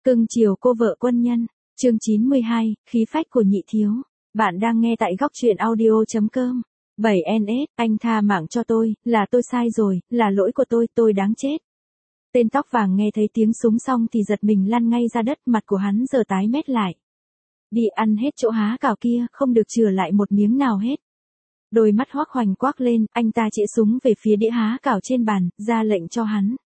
Cưng chiều cô vợ quân nhân. Chương 92, khí phách của nhị thiếu. Bạn đang nghe tại góc truyện audio.com. 7NS, anh tha mạng cho tôi, là tôi sai rồi, là lỗi của tôi đáng chết. Tên tóc vàng nghe thấy tiếng súng xong thì giật mình lăn ngay ra đất, mặt của hắn giờ tái mét lại. Đi ăn hết chỗ há cào kia, không được chừa lại một miếng nào hết. Đôi mắt Hoắc Hoành quắc lên, anh ta chĩa súng về phía đĩa há cào trên bàn, ra lệnh cho hắn.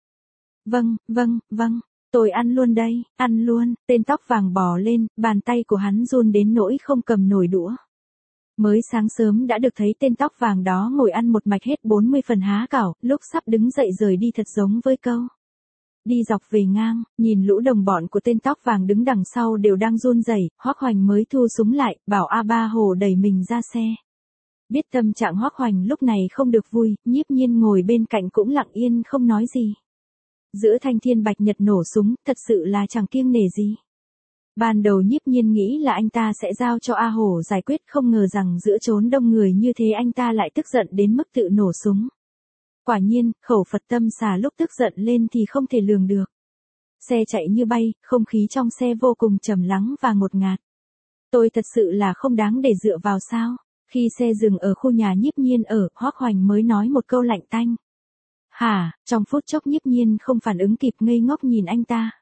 Vâng. Tôi ăn luôn đây, ăn luôn. Tên tóc vàng bò lên, bàn tay của hắn run đến nỗi không cầm nổi đũa. Mới sáng sớm đã được thấy tên tóc vàng đó ngồi ăn một mạch hết 40 phần há cảo, lúc sắp đứng dậy rời đi thật giống với câu. Đi dọc về ngang, nhìn lũ đồng bọn của tên tóc vàng đứng đằng sau đều đang run rẩy, Hoắc Hoành mới thu súng lại, bảo A3 Hồ đẩy mình ra xe. Biết tâm trạng Hoắc Hoành lúc này không được vui, Nhiếp Nhiên ngồi bên cạnh cũng lặng yên không nói gì. Giữa thanh thiên bạch nhật nổ súng, thật sự là chẳng kiêng nể gì. Ban đầu Nhiếp Nhiên nghĩ là anh ta sẽ giao cho A Hổ giải quyết, không ngờ rằng giữa chốn đông người như thế anh ta lại tức giận đến mức tự nổ súng. Quả nhiên, khẩu Phật tâm xà lúc tức giận lên thì không thể lường được. Xe chạy như bay, không khí trong xe vô cùng trầm lắng và ngột ngạt. Tôi thật sự là không đáng để dựa vào sao? Khi xe dừng ở khu nhà Nhiếp Nhiên ở, Hoắc Hoành mới nói một câu lạnh tanh. Hả? Trong phút chốc Nhiếp Nhiên không phản ứng kịp, ngây ngốc nhìn anh ta.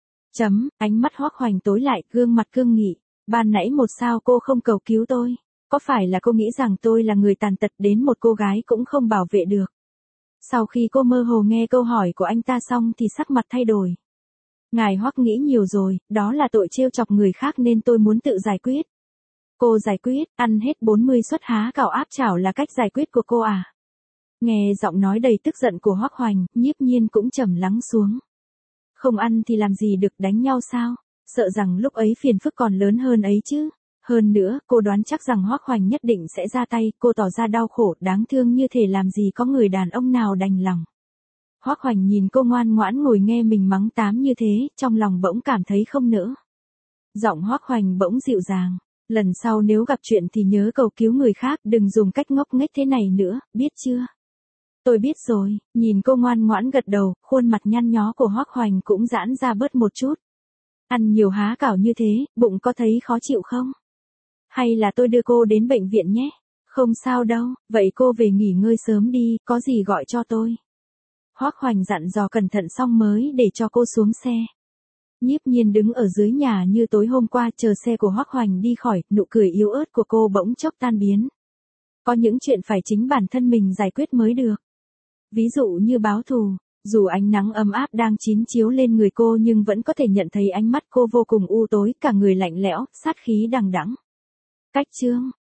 Ánh mắt Hoắc Hoành tối lại, gương mặt cương nghị. Ban nãy một sao cô không cầu cứu tôi? Có phải là cô nghĩ rằng tôi là người tàn tật đến một cô gái cũng không bảo vệ được? Sau khi cô mơ hồ nghe câu hỏi của anh ta xong thì sắc mặt thay đổi. Ngài Hoắc nghĩ nhiều rồi, đó là tội trêu chọc người khác nên tôi muốn tự giải quyết. Cô giải quyết, ăn hết 40 suất há cảo áp chảo là cách giải quyết của cô à? Nghe giọng nói đầy tức giận của Hoắc Hoành, Nhiếp Nhiên cũng trầm lắng xuống. Không ăn thì làm gì được, đánh nhau sao? Sợ rằng lúc ấy phiền phức còn lớn hơn ấy chứ. Hơn nữa, cô đoán chắc rằng Hoắc Hoành nhất định sẽ ra tay, cô tỏ ra đau khổ, đáng thương như thể làm gì có người đàn ông nào đành lòng. Hoắc Hoành nhìn cô ngoan ngoãn ngồi nghe mình mắng tám như thế, trong lòng bỗng cảm thấy không nỡ. Giọng Hoắc Hoành bỗng dịu dàng. Lần sau nếu gặp chuyện thì nhớ cầu cứu người khác, đừng dùng cách ngốc nghếch thế này nữa, biết chưa? Tôi biết rồi. Nhìn cô ngoan ngoãn gật đầu, khuôn mặt nhăn nhó của Hoắc Hoành cũng giãn ra bớt một chút. Ăn nhiều há cảo như thế, bụng có thấy khó chịu không? Hay là tôi đưa cô đến bệnh viện nhé? Không sao đâu, vậy cô về nghỉ ngơi sớm đi, có gì gọi cho tôi. Hoắc Hoành dặn dò cẩn thận xong mới để cho cô xuống xe. Nhiếp Nhiên đứng ở dưới nhà như tối hôm qua chờ xe của Hoắc Hoành đi khỏi, nụ cười yếu ớt của cô bỗng chốc tan biến. Có những chuyện phải chính bản thân mình giải quyết mới được. Ví dụ như báo thù, dù ánh nắng ấm áp đang chín chiếu lên người cô nhưng vẫn có thể nhận thấy ánh mắt cô vô cùng u tối, cả người lạnh lẽo, sát khí đằng đẵng. Cách chương,